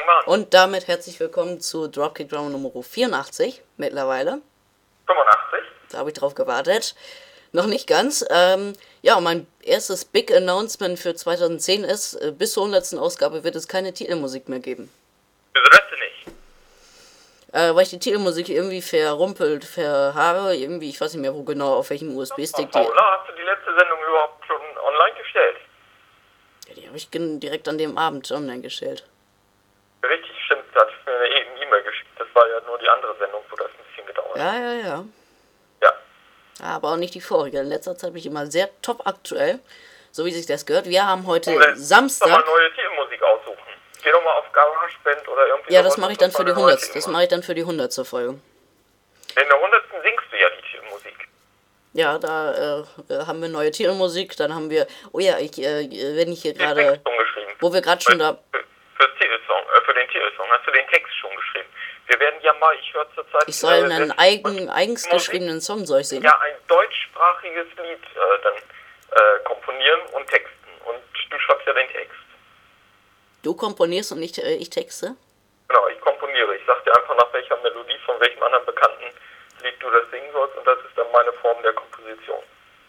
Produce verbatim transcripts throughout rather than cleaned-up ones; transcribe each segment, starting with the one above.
fangen wir an. Und damit herzlich willkommen zu Dropkick Drama Nummer vierundachtzig mittlerweile. fünfundachtzig. Da habe ich drauf gewartet. Noch nicht ganz. Ähm, ja, mein erstes Big Announcement für zweitausendzehn ist, äh, bis zur hundertsten Ausgabe wird es keine Titelmusik mehr geben. Wieso das denn nicht? Äh, weil ich die Titelmusik irgendwie verrumpelt, verhaare, irgendwie, ich weiß nicht mehr wo genau, auf welchem U S B-Stick die... Paula, hast du die letzte Sendung überhaupt schon online gestellt? Ja, die habe ich gen- direkt an dem Abend online gestellt. Richtig, stimmt, da hat mir eine E- E-Mail geschickt. Das war ja nur die andere Sendung, wo das ein bisschen gedauert hat. Ja, ja, ja. Ja. Aber auch nicht die vorige. In letzter Zeit bin ich immer sehr top aktuell, so wie sich das gehört. Wir haben heute Oder Samstag... mal neue Titelmusik aussuchen. Geh doch mal auf GarageBand oder irgendwie Ja, das sowas mache ich und dann such für mal die eine neue hundertste. Das Titelmusik. mache ich dann für die hundertste Folge. In der hundertsten singst du ja die Titelmusik. Ja, da äh, haben wir neue Titelmusik. Dann haben wir... Oh ja, ich, äh, wenn ich hier Den gerade... Text schon geschrieben. Wo wir gerade schon da... Für, fürs Titelsong, äh, für den Titelsong hast du den Text schon geschrieben. Wir werden ja mal, ich höre zurzeit... Ich soll äh, einen sehr- eigen, eigens Musik. geschriebenen Song soll ich singen. Ja, ein deutschsprachiges Lied äh, dann äh, komponieren und texten. Und du schreibst ja den Text. Du komponierst und nicht äh, ich texte? Genau, ich komponiere. Ich sag dir einfach, nach welcher Melodie von welchem anderen bekannten Lied du das singen sollst, und das ist dann meine Form der Komposition.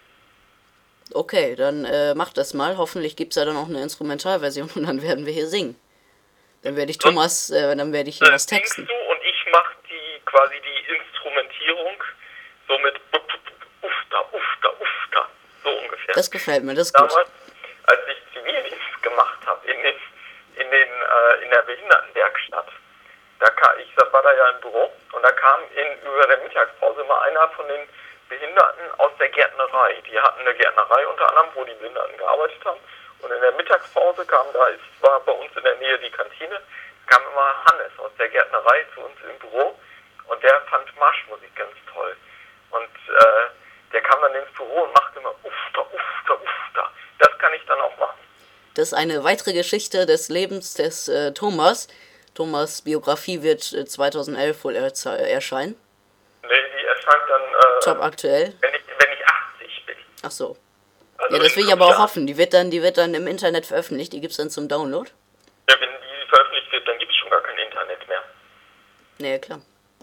Okay, dann äh, mach das mal. Hoffentlich gibt es ja dann auch eine Instrumentalversion und dann werden wir hier singen. Dann werde ich Thomas, äh, dann werde ich hier Äh, was singst texten. du und ich mache die quasi die Instrumentierung so mit ufta, ufta, ufta, so ungefähr. Das gefällt mir, das ist gut. Damals, als ich Zivildienst gemacht habe in den, in den äh, in der Behindertenwerkstatt, da kam, ich war da ja im Büro und da kam in über der Mittagspause immer einer von den Behinderten aus der Gärtnerei. Die hatten eine Gärtnerei unter anderem, wo die Behinderten gearbeitet haben. Und in der Mittagspause kam da, es war bei uns in der Nähe die Kantine, kam immer Hannes aus der Gärtnerei zu uns im Büro und der fand Marschmusik ganz toll. Und äh, der kam dann ins Büro und machte immer ufta, ufta, ufta. Das kann ich dann auch machen. Das ist eine weitere Geschichte des Lebens des äh, Thomas. Thomas' Biografie wird äh, zweitausendelf wohl erze- erscheinen. Nee, die erscheint dann, äh, Top aktuell. wenn ich, wenn ich achtzig bin. Ach so. Also Ja, das in will ich fünf aber auch Jahren. hoffen. Die wird dann, die wird dann im Internet veröffentlicht. Die gibt's dann zum Download. Ja, wenn die veröffentlicht wird, dann gibt es schon gar kein Internet mehr. Nee, klar.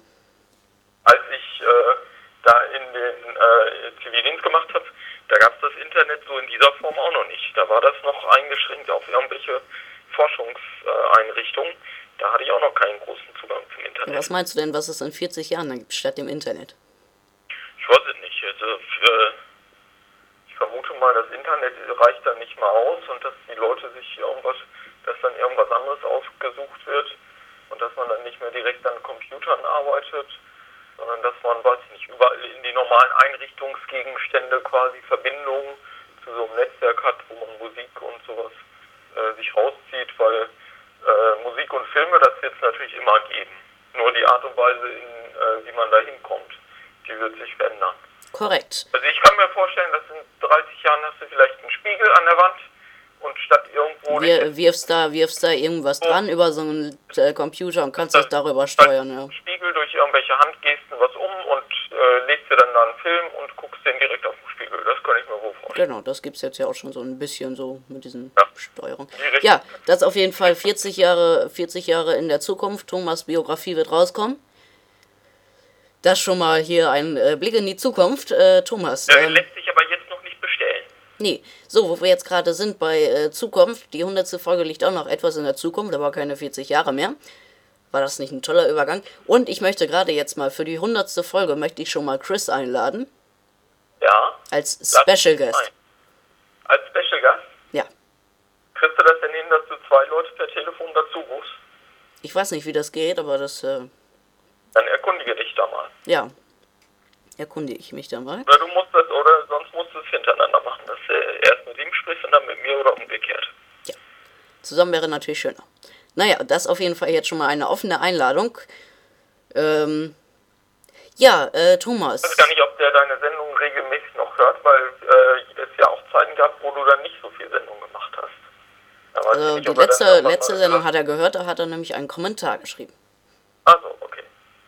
Als ich äh, da in den äh, Zivildienst gemacht habe, da gab es das Internet so in dieser Form auch noch nicht. Da war das noch eingeschränkt auf irgendwelche Forschungseinrichtungen. Da hatte ich auch noch keinen großen Zugang zum Ja, Internet. was meinst du denn, was es in vierzig Jahren dann gibt statt dem Internet? Ich weiß es nicht. Also, für, ich vermute mal, das Internet reicht dann nicht mal aus und dass die Leute sich irgendwas, dass dann irgendwas anderes ausgesucht wird und dass man dann nicht mehr direkt an Computern arbeitet, sondern dass man, weiß ich nicht, überall in die normalen Einrichtungsgegenstände quasi Verbindungen zu so einem Netzwerk hat, wo man Musik und sowas äh, sich rauszieht, weil äh, Musik und Filme, das wird es natürlich immer geben. Nur die Art und Weise, in, äh, wie man da hinkommt, die wird sich verändern. Korrekt. Also ich kann mir vorstellen, dass in dreißig Jahren hast du vielleicht einen Spiegel an der Wand und statt irgendwo... Wir, wirfst da, wirfst da irgendwas dran über so einen äh, Computer und kannst das darüber steuern, ja. Spiegel durch irgendwelche Handgesten was um und äh, legst dir dann da einen Film und guckst den direkt auf den Spiegel. Das kann ich mir wohl vorstellen. Genau, das gibt's jetzt ja auch schon so ein bisschen so mit diesen Ja. Steuerungen. Die Richtung. Ja, das ist auf jeden Fall vierzig Jahre, vierzig Jahre in der Zukunft. Thomas' Biografie wird rauskommen. Das schon mal hier ein äh, Blick in die Zukunft. Äh, Thomas, Äh, ähm, lässt sich aber jetzt noch nicht bestellen. nee, so, wo wir jetzt gerade sind bei äh, Zukunft, die hundertste Folge liegt auch noch etwas in der Zukunft, aber keine vierzig Jahre mehr. War das nicht ein toller Übergang? Und ich möchte gerade jetzt mal für die hundertste Folge, möchte ich schon mal Chris einladen, Ja. als das Special ist Guest. fein. Als Special Gast? Ja, Kriegst du das denn hin, dass du zwei Leute per Telefon dazu rufst? ich weiß nicht, wie das geht, aber das, äh, Dann erkundige dich da mal. ja, erkundige ich mich dann mal. Oder du musst das, oder sonst musst du es hintereinander machen, dass du erst mit ihm sprichst und dann mit mir oder umgekehrt. Zusammen wäre natürlich schöner. Naja, das auf jeden Fall jetzt schon mal eine offene Einladung. Ähm, ja, äh, Thomas. Ich weiß gar nicht, ob der deine Sendung regelmäßig noch hört, weil äh, es ja auch Zeiten gab, wo du dann nicht so viel Sendung gemacht hast. Da weiß ich Also nicht, die ob er dann letzte, irgendwann letzte mal Sendung hört. hat er gehört, da hat er nämlich einen Kommentar geschrieben. Also, okay.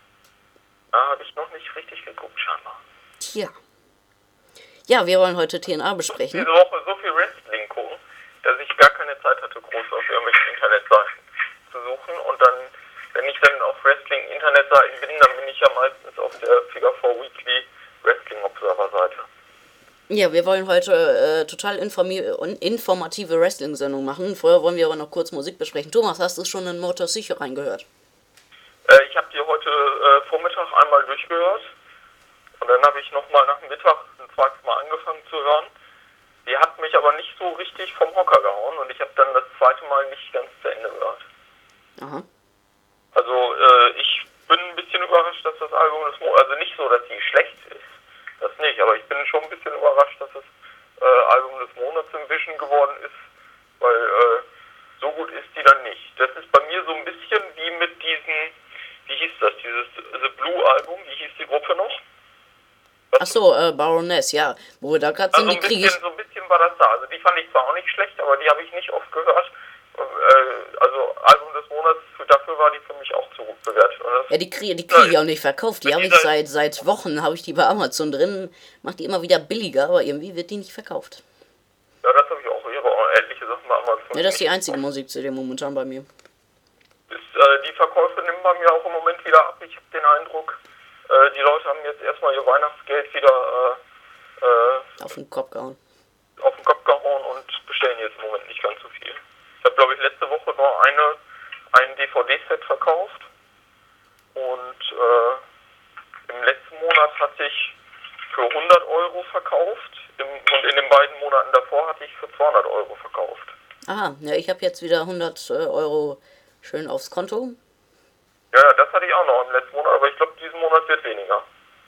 Da habe ich noch nicht richtig geguckt, scheinbar. Tja. Ja, wir wollen heute T N A besprechen. Diese Woche so viel Wrestling gucken, dass ich gar keine Zeit hatte, groß auf irgendwelchen Internetseiten zu rauszusuchen. Und dann, wenn ich dann auf Wrestling-Internetseiten bin, dann bin ich ja meistens auf der Figure four Weekly Wrestling Observer Seite. Ja, wir wollen heute äh, total informi- und informative Wrestling-Sendung machen. Vorher wollen wir aber noch kurz Musik besprechen. Thomas, hast du schon in Motor City reingehört? Äh, ich habe die heute äh, Vormittag einmal durchgehört. Und dann habe ich nochmal nach dem Mittag ein zweites Mal angefangen zu hören. Die hat mich aber nicht so richtig vom Hocker gehauen und ich habe dann das zweite Mal nicht ganz zu Ende gehört. Aha. Also äh, ich bin ein bisschen überrascht, dass das Album des Monats, also nicht so, dass die schlecht ist, das nicht, aber ich bin schon ein bisschen überrascht, dass das äh, Album des Monats im Vision geworden ist, weil äh, so gut ist die dann nicht. Das ist bei mir so ein bisschen wie mit diesen, wie hieß das, dieses The Blue Album, wie hieß die Gruppe noch? Achso, äh, Baroness, ja. Wo wir da gerade sind, also die kriege ich... So ein bisschen war das da. Also die fand ich zwar auch nicht schlecht, aber die habe ich nicht oft gehört. Äh, also Album des Monats, dafür war die für mich auch zu gut bewertet. Ja, die kriege die krieg ich auch nicht verkauft. Die habe ich seit seit Wochen, habe ich die bei Amazon drin. Macht die immer wieder billiger, aber irgendwie wird die nicht verkauft. Ja, das habe ich auch. Ich habe auch etliche Sachen bei Amazon. Ja, das ist die einzige Musik-C D momentan bei mir. Ist, äh, die Verkäufe nehmen bei mir auch im Moment wieder ab. Ich habe den Eindruck, äh, die Leute haben jetzt erstmal ihr Weihnachtsgeld wieder äh, äh, auf den Kopf gehauen. Auf den Kopf gehauen und bestellen jetzt im Moment nicht ganz so viel. Ich habe, glaube ich, letzte Woche nur eine, ein D V D-Set verkauft und äh, im letzten Monat hatte ich für hundert Euro verkauft im, und in den beiden Monaten davor hatte ich für zweihundert Euro verkauft. Aha, ja, ich habe jetzt wieder hundert Euro schön aufs Konto. Ja, das hatte ich auch noch im letzten Monat, aber ich glaube, diesen Monat wird weniger.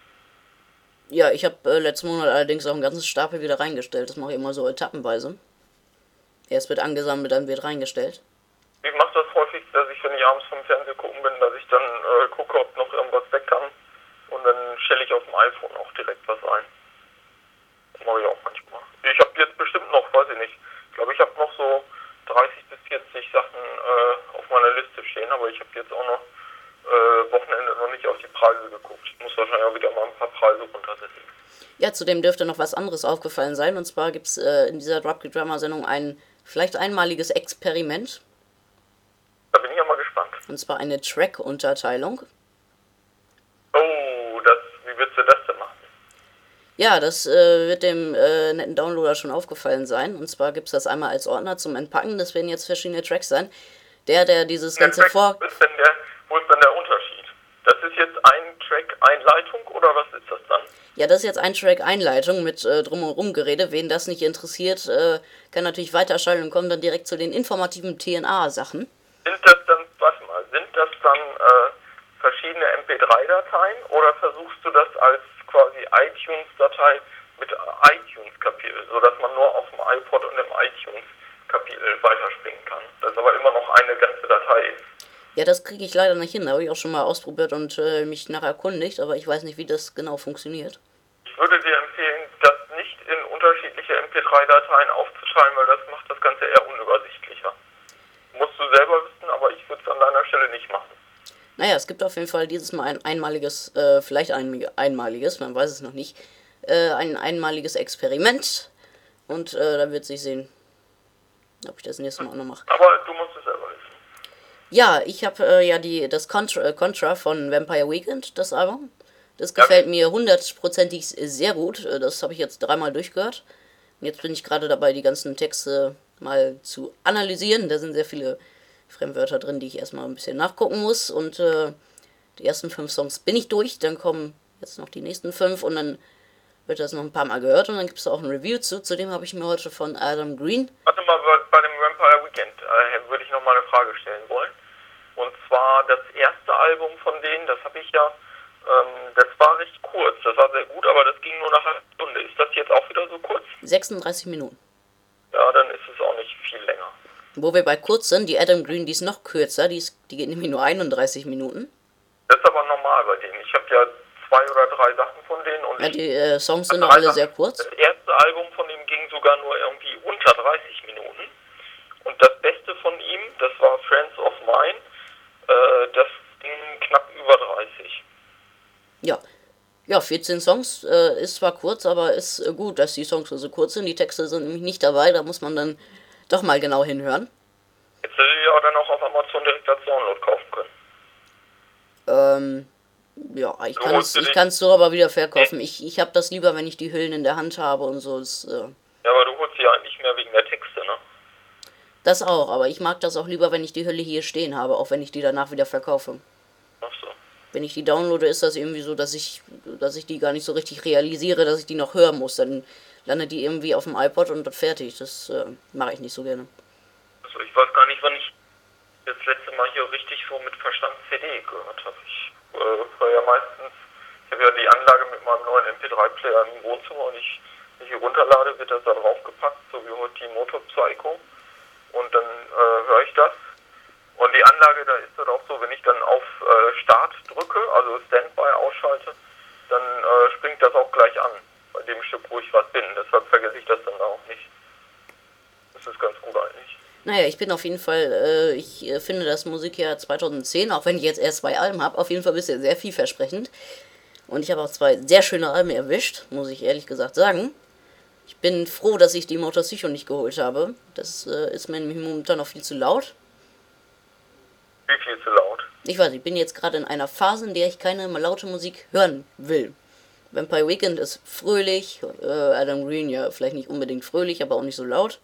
Ja, ich habe äh, letzten Monat allerdings auch einen ganzen Stapel wieder reingestellt. Das mache ich immer so etappenweise. Erst wird angesammelt, dann wird reingestellt. Ich mache das häufig, dass ich, wenn ich abends vom Fernsehen gucken bin, dass ich dann äh, gucke, ob noch irgendwas weg kann. Und dann stelle ich auf dem iPhone auch direkt was ein. Das mache ich auch manchmal. Ich habe jetzt bestimmt noch, weiß ich nicht, ich glaube, ich habe noch so dreißig bis vierzig Sachen äh, auf meiner Liste stehen, aber ich habe jetzt auch noch äh, Wochenende noch nicht auf die Preise geguckt. Ich muss wahrscheinlich auch wieder mal ein paar Preise runtersetzen. Ja, zudem dürfte noch was anderes aufgefallen sein. Und zwar gibt es äh, in dieser Dropkick Drama Sendung ein vielleicht einmaliges Experiment. Da bin ich ja mal gespannt. Und zwar eine Track-Unterteilung. Oh, das, wie willst du das denn machen? Ja, das äh, wird dem äh, netten Downloader schon aufgefallen sein. Und zwar gibt es das einmal als Ordner zum Entpacken. Das werden jetzt verschiedene Tracks sein. Der, der dieses der ganze Track, vor... Wo ist denn der, wo ist denn der Unterschied? Das ist jetzt ein Track Einleitung oder was ist das dann? Ja, das ist jetzt ein Track Einleitung mit äh, drumherum Gerede. Wen das nicht interessiert, äh, kann natürlich weiterschalten und kommt dann direkt zu den informativen T N A-Sachen. Sind das dann, warte mal, sind das dann äh, verschiedene M P drei Dateien oder versuchst du das als quasi iTunes-Datei mit iTunes-Kapitel, sodass man nur auf dem iPod und im iTunes-Kapitel weiterspringen kann? Das aber immer noch eine ganze Datei ist. Ja, das kriege ich leider nicht hin. Da habe ich auch schon mal ausprobiert und äh, mich nachher erkundigt, aber ich weiß nicht, wie das genau funktioniert. Ich würde dir empfehlen, das nicht in unterschiedliche M P drei Dateien aufzuteilen, weil das macht das Ganze eher unübersichtlicher. Musst du selber wissen, aber ich würde es an deiner Stelle nicht machen. Naja, es gibt auf jeden Fall dieses Mal ein einmaliges, äh, vielleicht ein einmaliges, man weiß es noch nicht, äh, ein einmaliges Experiment. Und äh, da wird sich sehen, ob ich das nächste Mal auch noch mache. Aber du musst es selber wissen. Ja, ich habe äh, ja die, das Contra, äh, Contra von Vampire Weekend, das Album. Das gefällt ja. mir hundertprozentig sehr gut. Das habe ich jetzt dreimal durchgehört. Und jetzt bin ich gerade dabei, die ganzen Texte mal zu analysieren. Da sind sehr viele Fremdwörter drin, die ich erstmal ein bisschen nachgucken muss. Und äh, die ersten fünf Songs bin ich durch. Dann kommen jetzt noch die nächsten fünf und dann wird das noch ein paar Mal gehört. Und dann gibt es auch ein Review zu. Zudem habe ich mir heute von Adam Green... Warte mal, bei dem Vampire Weekend äh, würde ich noch mal eine Frage stellen wollen. Und zwar das erste Album von denen, das habe ich ja, ähm, das war recht kurz, das war sehr gut, aber das ging nur nach einer Stunde. Ist das jetzt auch wieder so kurz? sechsunddreißig Minuten. Ja, dann ist es auch nicht viel länger. Wo wir bei kurz sind, die Adam Green, die ist noch kürzer, die, ist, die geht nämlich nur einunddreißig Minuten. Das ist aber normal bei denen. Ich habe ja zwei oder drei Sachen von denen. Und ja, die äh, Songs sind doch alle sehr kurz. Das erste Album von dem ging sogar nur irgendwie unter dreißig Minuten. Und das Beste von ihm, das war Friends of Mine, das ging knapp über dreißig. Ja, ja, vierzehn Songs äh, ist zwar kurz, aber ist äh, gut, dass die Songs so kurz sind. Die Texte sind nämlich nicht dabei, da muss man dann doch mal genau hinhören. Jetzt will ich ja dann auch auf Amazon direkt als Download kaufen können. Ähm, ja, ich Du kann holst es dir ich die- kann's so aber wieder verkaufen. Ich, ich habe das lieber, wenn ich die Hüllen in der Hand habe und so. Das, äh, Ja, aber du holst sie ja eigentlich mehr wegen der Texte, ne? das auch, aber ich mag das auch lieber, wenn ich die Hülle hier stehen habe, auch wenn ich die danach wieder verkaufe. Ach so. Wenn ich die downloade, ist das irgendwie so, dass ich, dass ich die gar nicht so richtig realisiere, dass ich die noch hören muss. Dann landet die irgendwie auf dem iPod und dann fertig. Das äh, mache ich nicht so gerne. Also ich weiß gar nicht, wann ich das letzte Mal hier richtig so mit Verstand C D gehört habe. Ich äh, höre ja meistens, ich habe ja die Anlage mit meinem neuen M P drei Player im Wohnzimmer und ich, wenn ich hier runterlade, wird das da draufgepackt, so wie heute die Motor Psycho. Und dann äh, höre ich das. Und die Anlage, da ist das auch so, wenn ich dann auf äh, Start drücke, also Standby ausschalte, dann äh, springt das auch gleich an, bei dem Stück, wo ich was bin. Deshalb vergesse ich das dann auch nicht. Das ist ganz gut eigentlich. Naja, ich bin auf jeden Fall, äh, ich äh, finde das Musikjahr zweitausendzehn, auch wenn ich jetzt erst zwei Alben habe, auf jeden Fall bisher sehr vielversprechend. Und ich habe auch zwei sehr schöne Alben erwischt, muss ich ehrlich gesagt sagen. Ich bin froh, dass ich die Motor Psycho nicht geholt habe. Das äh, ist mir nämlich momentan noch viel zu laut. Wie viel zu laut? Ich weiß, ich bin jetzt gerade in einer Phase, in der ich keine laute Musik hören will. Vampire Weekend ist fröhlich, äh, Adam Green ja vielleicht nicht unbedingt fröhlich, aber auch nicht so laut.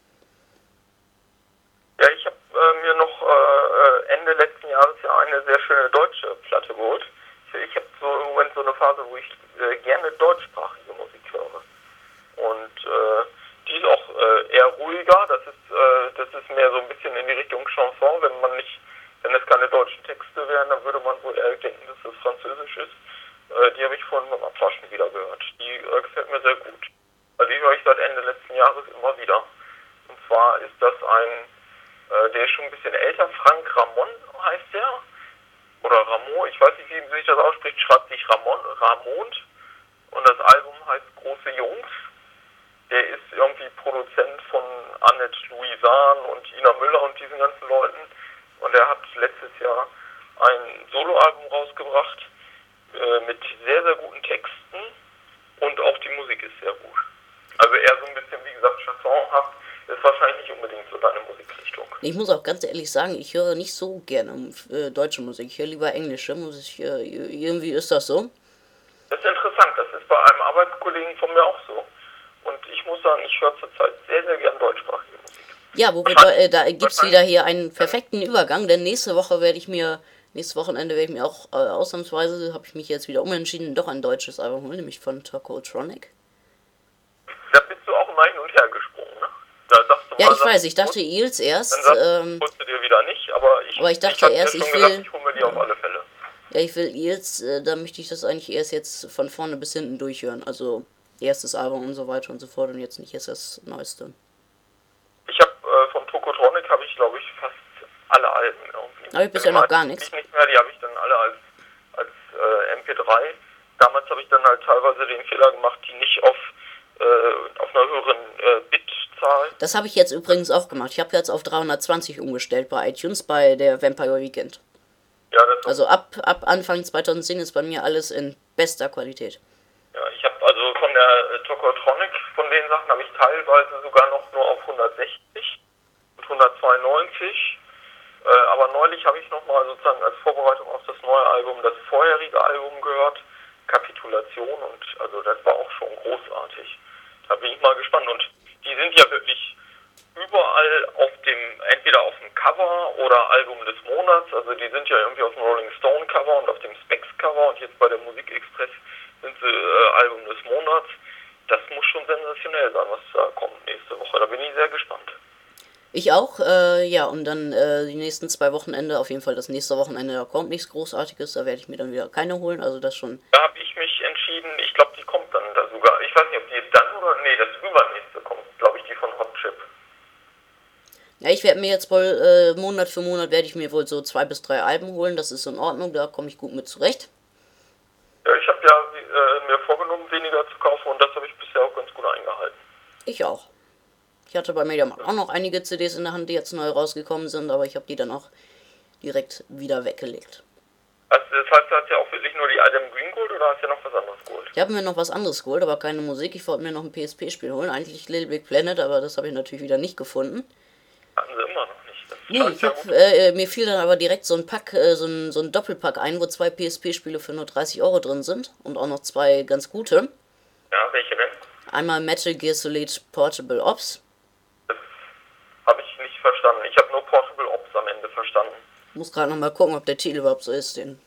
Ja, ich habe äh, mir noch äh, Ende letzten Jahres ja eine sehr schöne deutsche Platte geholt. Ich, ich habe so im Moment so eine Phase, wo ich äh, gerne deutschsprachige Musik höre. Und äh, die ist auch äh, eher ruhiger. Das ist, äh, das ist mehr so ein bisschen in die Richtung Chanson. Wenn man nicht, wenn es keine deutschen Texte wären, dann würde man wohl eher denken, dass es Französisch ist. Äh, die habe ich vorhin beim Abwaschen wieder gehört. Die äh, gefällt mir sehr gut. Also die höre ich seit Ende letzten Jahres immer wieder. Und zwar ist das ein, äh, der ist schon ein bisschen älter, Frank Ramon heißt der. Oder Ramon, ich weiß nicht, wie sich das ausspricht, schreibt sich Ramon, Ramond. Und das Album heißt Große Jungs. Der ist irgendwie Produzent von Annette Louisan und Ina Müller und diesen ganzen Leuten. Und er hat letztes Jahr ein Soloalbum rausgebracht äh, mit sehr, sehr guten Texten. Und auch die Musik ist sehr gut. Also eher so ein bisschen, wie gesagt, chansonhaft. Ist wahrscheinlich nicht unbedingt so deine Musikrichtung. Ich muss auch ganz ehrlich sagen, ich höre nicht so gerne äh, deutsche Musik. Ich höre lieber englische Musik. Äh, irgendwie ist das so. Das ist interessant. Das ist bei einem Arbeitskollegen von mir auch so. Und ich muss sagen, ich höre zurzeit sehr, sehr gern deutschsprachige Musik. Ja, wo wir, äh, da gibt's wieder hier einen perfekten Übergang, denn nächste Woche werde ich mir, nächstes Wochenende werde ich mir auch, äh, ausnahmsweise, habe ich mich jetzt wieder umentschieden, doch ein deutsches Album holen, nämlich von Tokotronic. Da bist du auch immer hin und her gesprungen, ne? Da sagst du Ja, mal, ich weiß, ich dachte dann Eels erst, sagst, ähm, holst du dir wieder nicht, aber ich, aber ich dachte hab dir erst, schon ich gesagt, will- ich hole mir die auf alle Fälle. ja, ich will Eels, äh, da möchte ich das eigentlich erst jetzt von vorne bis hinten durchhören, also erstes Album und so weiter und so fort und jetzt nicht erst das Neueste. Ich habe äh, von Tokotronic habe ich, glaube ich, fast alle Alben irgendwie. Aber ich bisher noch gar nichts. Ich nicht mehr, die habe ich dann alle als, als äh, M P drei. Damals habe ich dann halt teilweise den Fehler gemacht, die nicht auf, äh, auf einer höheren äh, Bitzahl. Das habe ich jetzt übrigens auch gemacht. Ich habe jetzt auf dreihundertzwanzig umgestellt bei iTunes, bei der Vampire Weekend. Ja, das Also ab, ab Anfang zweitausendzehn ist bei mir alles in bester Qualität. Ja, ich habe also von der äh, Tokotronic, von den Sachen habe ich teilweise sogar noch nur auf hundertsechzig und hundertzweiundneunzig. Äh, aber neulich habe ich nochmal sozusagen als Vorbereitung auf das neue Album das vorherige Album gehört, Kapitulation, und also das war auch schon großartig. Da bin ich mal gespannt, und die sind ja wirklich überall auf dem, entweder auf dem Cover oder Album des Monats, also die sind ja irgendwie auf dem Rolling Stone Cover und auf dem Specs Cover, und jetzt bei der Musikexpress sind sie äh, Album des Monats. Das muss schon sensationell sein, was da kommt nächste Woche. Da bin ich sehr gespannt. Ich auch, äh, ja, und dann äh, die nächsten zwei Wochenende, auf jeden Fall das nächste Wochenende, da kommt nichts Großartiges, da werde ich mir dann wieder keine holen, also das schon. Da habe ich mich entschieden, ich glaube, die kommt dann da sogar. Ich weiß nicht, ob die dann oder, nee, das übernächste kommt, glaube ich, die von Hot Chip. Ja, ich werde mir jetzt wohl, äh, Monat für Monat werde ich mir wohl so zwei bis drei Alben holen, das ist in Ordnung, da komme ich gut mit zurecht. Ja, ich habe ja äh, mir vorgenommen, weniger zu kaufen, und das habe ich bisher auch ganz gut eingehalten. Ich auch. Ich hatte bei Mediamarkt auch noch einige C Ds in der Hand, die jetzt neu rausgekommen sind, aber ich habe die dann auch direkt wieder weggelegt. Also das heißt, du hast ja auch wirklich nur die Adam Green geholt, oder hast du ja noch was anderes geholt? Ich habe mir noch was anderes geholt, aber keine Musik. Ich wollte mir noch ein P S P-Spiel holen. Eigentlich Little Big Planet, aber das habe ich natürlich wieder nicht gefunden. Hatten sie immer noch nicht. Das Nee, Scheint ich sehr hab, gut. äh, mir fiel dann aber direkt so ein Pack, äh, so ein, so ein Doppelpack ein, wo zwei P S P-Spiele für nur dreißig Euro drin sind und auch noch zwei ganz gute. Ja, welche denn? Einmal Metal Gear Solid Portable Ops. Das habe ich nicht verstanden. Ich habe nur Portable Ops am Ende verstanden. Muss gerade noch mal gucken, ob der Titel überhaupt so ist. Den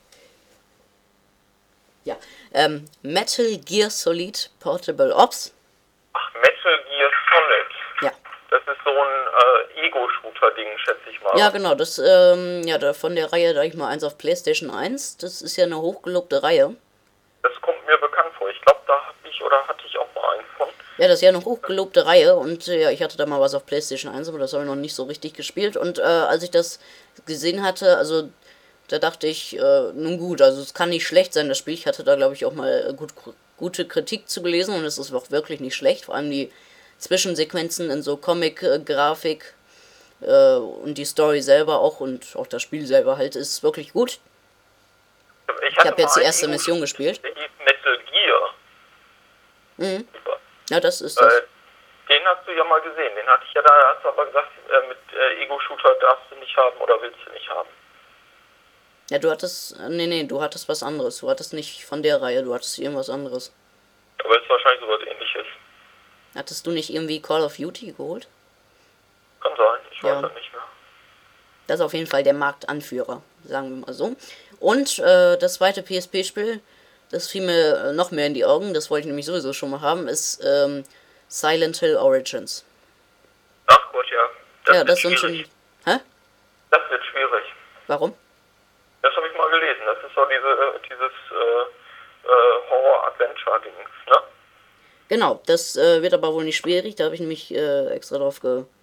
ja, ähm, Metal Gear Solid Portable Ops. Ach, Metal Gear Solid. Ja. Das ist so ein äh, Ego-Shooter-Ding, schätze ich mal. Ja, genau, das, ähm, ja, da von der Reihe, sag ich mal, eins auf PlayStation eins. Das ist ja eine hochgelobte Reihe. Das kommt mir bekannt vor. Ich glaube, da habe ich oder hatte ich auch mal eins von. Ja, das ist ja eine hochgelobte Reihe und äh, ja, ich hatte da mal was auf PlayStation eins, aber das habe ich noch nicht so richtig gespielt. Und äh, als ich das gesehen hatte, also da dachte ich, äh, nun gut, also es kann nicht schlecht sein, das Spiel. Ich hatte da, glaube ich, auch mal gut, gute Kritik zu gelesen und es ist auch wirklich nicht schlecht. Vor allem die Zwischensequenzen in so Comic-Grafik äh, und die Story selber auch und auch das Spiel selber halt ist wirklich gut. Ich, Ich habe jetzt die erste Mission gespielt. Der hieß Metal Gear. Mhm. Super. Ja, das ist das. Äh, den hast du ja mal gesehen. Den hatte ich ja da, hast du aber gesagt, äh, mit äh, Ego-Shooter darfst du nicht haben oder willst du nicht haben. Ja, du hattest, nee, nee, du hattest was anderes. Du hattest nicht von der Reihe, du hattest irgendwas anderes. Aber es ist wahrscheinlich sowas ähnliches. Hattest du nicht irgendwie Call of Duty geholt? Kann sein, ich weiß Ja. das nicht mehr. Das ist auf jeden Fall der Marktanführer, sagen wir mal so. Und äh, das zweite P S P-Spiel, das fiel mir äh, noch mehr in die Augen, das wollte ich nämlich sowieso schon mal haben, ist ähm, Silent Hill Origins. Ach Gott, ja. Das ja, wird das sind schwierig. schon... Hä? Das wird schwierig. Warum? Das habe ich mal gelesen. Das ist so diese, äh, dieses äh, äh, Horror-Adventure-Dings, ne? Genau, das äh, wird aber wohl nicht schwierig, da habe ich nämlich äh, extra drauf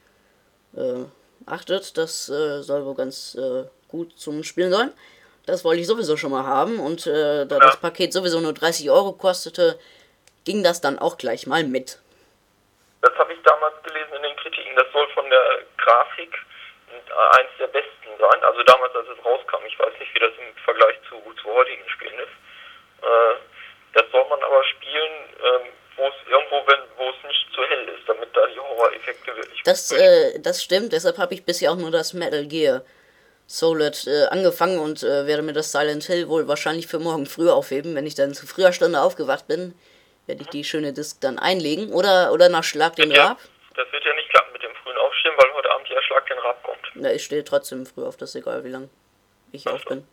geachtet. Das äh, soll wohl ganz äh, gut zum Spielen sein. Das wollte ich sowieso schon mal haben und äh, da Ja. das Paket sowieso nur dreißig Euro kostete, ging das dann auch gleich mal mit. Das habe ich damals gelesen in den Kritiken. Das soll von der Grafik äh, eins der besten sein. Also damals, als es rauskam. Ich weiß nicht, wie das im Vergleich zu, zu heutigen Spielen ist. Äh, das soll man aber spielen, ähm, wo es irgendwo, wenn, wo es nicht zu hell ist, damit da die Horror-Effekte wirklich... Das, äh, das stimmt, deshalb habe ich bisher auch nur das Metal Gear Solid äh, angefangen und äh, werde mir das Silent Hill wohl wahrscheinlich für morgen früh aufheben. Wenn ich dann zu früher Stunde aufgewacht bin, werde ich die schöne Disc dann einlegen oder, oder nach Schlag den ja, Rab. das wird ja nicht klappen mit dem frühen Aufstehen, weil heute Abend ja Schlag den Rab kommt. Na, ich stehe trotzdem früh auf, das ist egal, wie lange ich auf bin.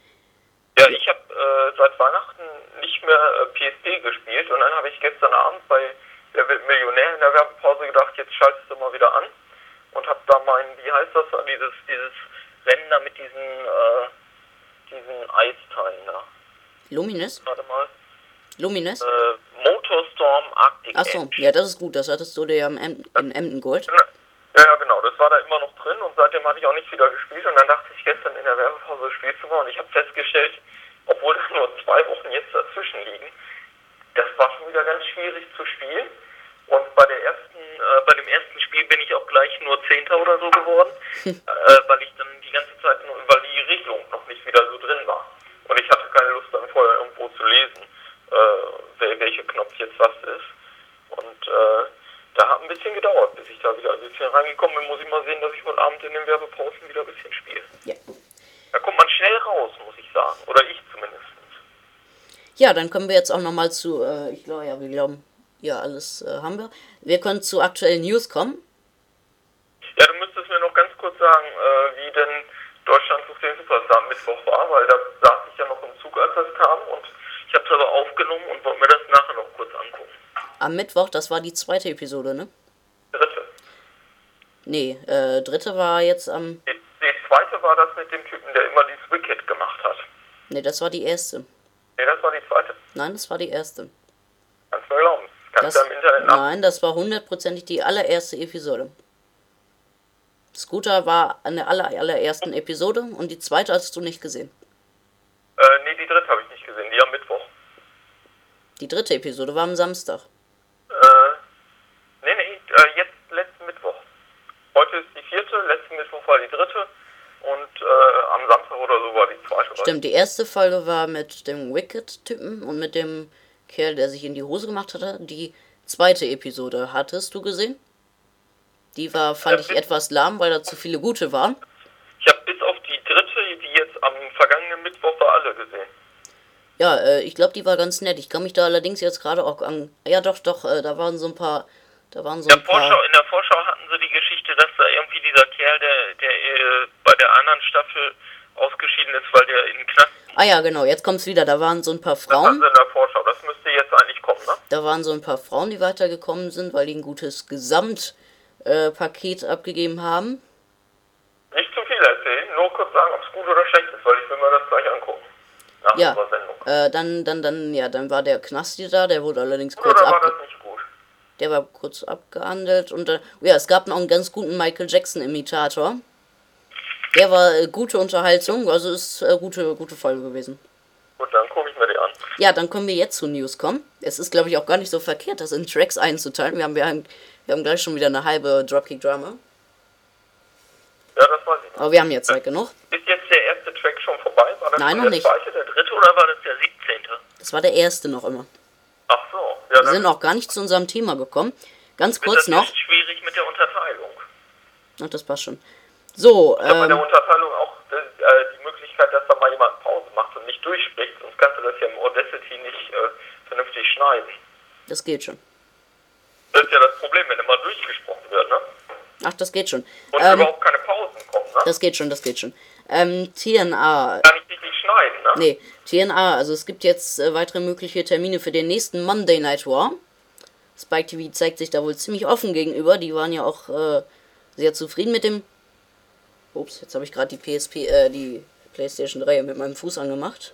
Ja, ich habe äh, seit Weihnachten nicht mehr äh, P S P gespielt und dann habe ich gestern Abend bei Wer wird Millionär in der Werbepause gedacht, jetzt schaltest du mal wieder an und habe da mein, wie heißt das, dieses dieses Rennen da mit diesen äh, diesen Eisteilen da. Lumines? Warte mal. Lumines? Äh, Motorstorm Arctic Achso, Edge. ja, das ist gut, das hattest du dir ja im Em in Emden geholt. Ja, ja, genau, das war da immer noch drin und seitdem hatte ich auch nicht wieder gespielt und dann dachte ich gestern in der Werbepause, spielst du mal und ich habe festgestellt, obwohl da nur zwei Wochen jetzt dazwischen liegen, das war schon wieder ganz schwierig zu spielen und bei der ersten, äh, bei dem ersten Spiel bin ich auch gleich nur Zehnter oder so geworden, äh, weil ich dann die ganze Zeit nur, weil die Regelung noch nicht wieder so drin war und ich hatte keine Lust dann vorher irgendwo zu lesen, äh, welche Knopf jetzt was ist und äh, da hat ein bisschen gedauert, bis ich da wieder ein bisschen reingekommen bin. Muss ich mal sehen, dass ich heute Abend in den Werbepausen wieder ein bisschen spiele. Ja. Da kommt man schnell raus, muss ich sagen. Oder ich zumindest. Ja, dann kommen wir jetzt auch nochmal zu, äh, ich glaube, ja, wir glauben, ja, alles äh, haben wir. Wir können zu aktuellen News kommen. Ja, du müsstest mir noch ganz kurz sagen, äh, wie denn Deutschland sucht den Superstar am Mittwoch war, weil da saß ich ja noch im Zug, als das kam. Und ich habe es aber aufgenommen und wollte mir das nachher noch kurz angucken. Am Mittwoch, das war die zweite Episode, ne? Dritte. Nee, äh, dritte war jetzt am... Die, die zweite war das mit dem Typen, der immer dieses Wicked gemacht hat. Nee, das war die erste. Nee, das war die zweite. Nein, das war die erste. Kannst du mir glauben. Kannst Das, du im Internet nach. nein, das war hundertprozentig die allererste Episode. Scooter war an der aller, allerersten Episode und die zweite hast du nicht gesehen. Äh, nee, die dritte habe ich nicht gesehen, die am Mittwoch. Die dritte Episode war am Samstag. Äh, nee, nee, äh, jetzt letzten Mittwoch. Heute ist die vierte, letzten Mittwoch war die dritte und äh, am Samstag oder so war die zweite. Stimmt, die erste Folge war mit dem Wicked-Typen und mit dem Kerl, der sich in die Hose gemacht hatte. Die zweite Episode hattest du gesehen? Die war, fand Ja, ich etwas lahm, weil da zu viele gute waren. Ich habe bis auf die dritte, die jetzt am vergangenen Mittwoch war, alle gesehen. Ja, äh, ich glaube, die war ganz nett. Ich kann mich da allerdings jetzt gerade auch an. Ja, doch, doch, äh, da waren so ein paar. Da waren so Der ein paar. Vorschau, in der Vorschau hatten sie die Geschichte, dass da irgendwie dieser Kerl, der, der äh, bei der anderen Staffel ausgeschieden ist, weil der in den Knast. Ah ja, genau, jetzt kommt's wieder. Da waren so ein paar Das hatten Frauen. sie in der Vorschau. Das müsste jetzt eigentlich kommen, ne? Da waren so ein paar Frauen, die weitergekommen sind, weil die ein gutes Gesamtpaket abgegeben haben. Nicht zu viel erzählen, nur kurz sagen, ob es gut oder schlecht ist, weil ich will mir das gleich angucken. Nach Ja, unserer Sendung. äh, dann, dann, dann, ja, dann war der Knasti da, der wurde allerdings kurz Oder war ab, das nicht gut? der war kurz abgehandelt und äh, ja, es gab noch einen ganz guten Michael Jackson Imitator. Der war äh, gute Unterhaltung, also ist äh, gute, gute Folge gewesen. Gut, dann gucke ich mir die an. Ja, dann können wir jetzt zu News kommen. Es ist, glaube ich, auch gar nicht so verkehrt, das in Tracks einzuteilen. Wir haben, wir haben, wir haben gleich schon wieder eine halbe Dropkick-Drama. Ja, das weiß ich nicht. Aber wir haben jetzt Zeit genug. Ist jetzt der erste Track schon vorbei? War das Nein, schon noch der nicht. zweite, der dritte oder war das der siebzehnte? Das war der erste noch immer. Ach so. Ja, Wir dann sind auch gar nicht zu unserem Thema gekommen. Ganz wird kurz das noch. echt schwierig mit der Unterteilung. Ach, das passt schon. So, Ich habe bei der ähm, Unterteilung auch äh, die Möglichkeit, dass da mal jemand Pause macht und nicht durchspricht, sonst kannst du das ja im Audacity nicht äh, vernünftig schneiden. das geht schon. Das ist ja das Problem, wenn immer durchgesprochen wird, ne? Ach, das geht schon. Und Ähm, überhaupt keine Pausen kommen, ne? das geht schon, das geht schon. Ähm, T N A. Kann ich richtig schneiden, ne? Nee, T N A, also es gibt jetzt äh, weitere mögliche Termine für den nächsten Monday Night War. Spike T V zeigt sich da wohl ziemlich offen gegenüber. Die waren ja auch äh, sehr zufrieden mit dem. Ups, jetzt habe ich gerade die P S P, äh, die PlayStation drei mit meinem Fuß angemacht.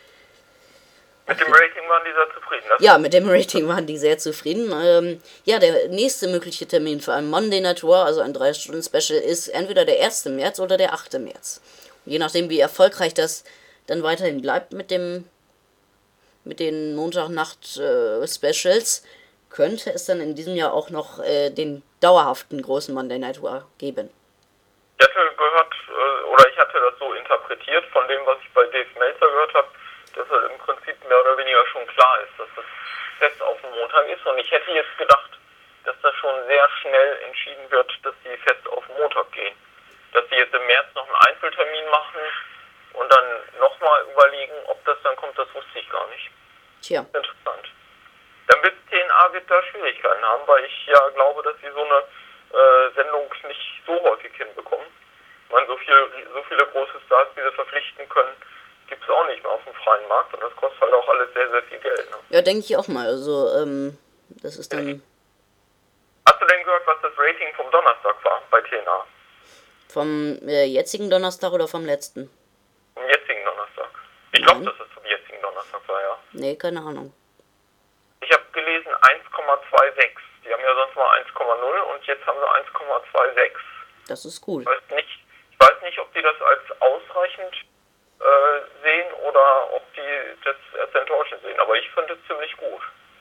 Mit dem Rating waren die sehr zufrieden, ne? Ja, mit dem Rating waren die sehr zufrieden. Ähm, ja, der nächste mögliche Termin für ein Monday Night War, also ein drei Stunden Special, ist entweder der erste März oder der achte März. Und je nachdem, wie erfolgreich das dann weiterhin bleibt mit dem mit den Montagnacht-Specials, könnte es dann in diesem Jahr auch noch äh, den dauerhaften großen Monday Night War geben. Ich hatte gehört, äh, oder ich hatte das so interpretiert von dem, was ich bei Dave Meltzer gehört habe, dass halt im Prinzip mehr oder weniger schon klar ist, dass das fest auf dem Montag ist. Und ich hätte jetzt gedacht, dass das schon sehr schnell entschieden wird, dass sie fest auf Montag gehen. Dass sie jetzt im März noch einen Einzeltermin machen und dann nochmal überlegen, ob das dann kommt, das wusste ich gar nicht. Tja, Interessant. Dann wird T N A wird da Schwierigkeiten haben, weil ich ja glaube, dass sie so eine äh, Sendung nicht so häufig hinbekommen. Ich meine, so, viel, so viele große Stars, die sie verpflichten können, gibt es auch nicht mehr auf dem freien Markt und das kostet halt auch alles sehr, sehr viel Geld. Ne? ja, denke ich auch mal. Also, ähm, das ist dann Hast du denn gehört, was das Rating vom Donnerstag war bei T N A? vom äh, jetzigen Donnerstag oder vom letzten? Vom jetzigen Donnerstag. Ich glaube, Nein. dass es vom jetzigen Donnerstag war, ja. Nee, keine Ahnung. Ich habe gelesen eins Komma sechsundzwanzig. Die haben ja sonst mal eins Komma null und jetzt haben sie eins Komma sechsundzwanzig. Das ist cool. Ich weiß nicht, ich weiß nicht, ob die das als ausreichend äh, sehen oder ob die das als enttäuschend sehen, aber ich finde es ziemlich gut.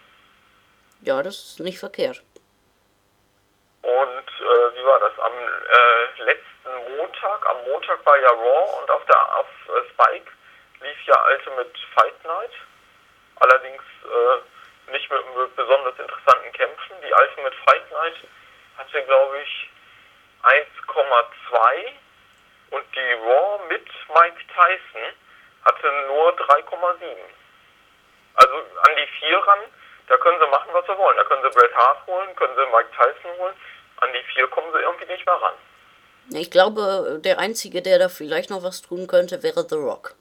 Ja, das ist nicht verkehrt. Und äh, wie war das? Am äh, letzten Montag, am Montag war ja Raw und auf der auf äh, Spike lief ja Ultimate Fight Night. Allerdings äh, nicht mit, mit besonders interessanten Kämpfen. Die Ultimate Fight Night hatte, glaube ich, eins Komma zwei und die Raw mit Mike Tyson hatte nur drei Komma sieben. Also an die vier ran, da können sie machen, was sie wollen. Da können sie Bret Hart holen, können sie Mike Tyson holen. An die vier kommen sie irgendwie nicht mehr ran. Ich glaube, der Einzige, der da vielleicht noch was tun könnte, wäre The Rock.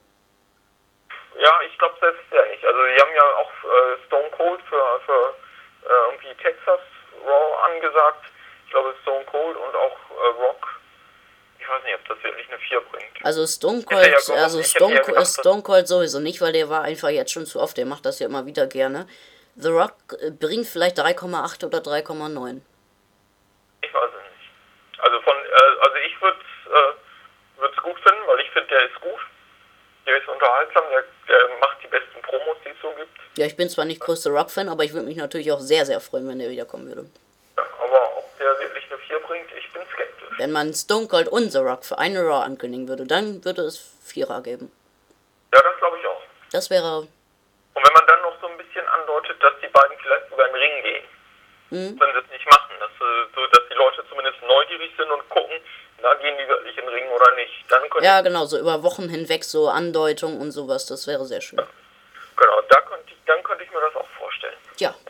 Ja, ich glaube selbst der nicht. Also die haben ja auch äh, Stone Cold für, für äh, irgendwie Texas Raw angesagt. Ich glaube Stone Cold und auch äh, Rock. Ich weiß nicht, ob das wirklich eine vier bringt. Also Stone Ich hätte ja Cold, gehofft, also ich hätte Stone, ja Co- gedacht, äh, Stone Cold sowieso nicht, weil der war einfach jetzt schon zu oft. Der macht das ja immer wieder gerne. The Rock äh, bringt vielleicht drei Komma acht oder drei Komma neun. Ich weiß es nicht. Also von, äh, also ich würde es äh, gut finden, weil ich finde, der ist gut. Der ist unterhaltsam, der, der macht die besten Promos, die es so gibt. Ja, ich bin zwar nicht größter Rock-Fan, aber ich würde mich natürlich auch sehr, sehr freuen, wenn der wiederkommen würde. Ja, aber ob der wirklich eine vier bringt, ich bin skeptisch. Wenn man Stone Cold und The Rock für eine Raw ankündigen würde, dann würde es Vierer geben. Ja, das glaube ich auch. Das wäre, Und wenn man dann noch so ein bisschen andeutet, dass die beiden vielleicht sogar in den Ring gehen. Mhm. wenn sie es nicht machen. Dass, äh, so, dass die Leute zumindest neugierig sind und gucken, na, gehen die wirklich in den Ring oder nicht. Dann könnte Ja, genau, so über Wochen hinweg so Andeutungen und sowas, das wäre sehr schön. Genau, da könnte ich, dann könnte ich mir das auch vorstellen. Ja,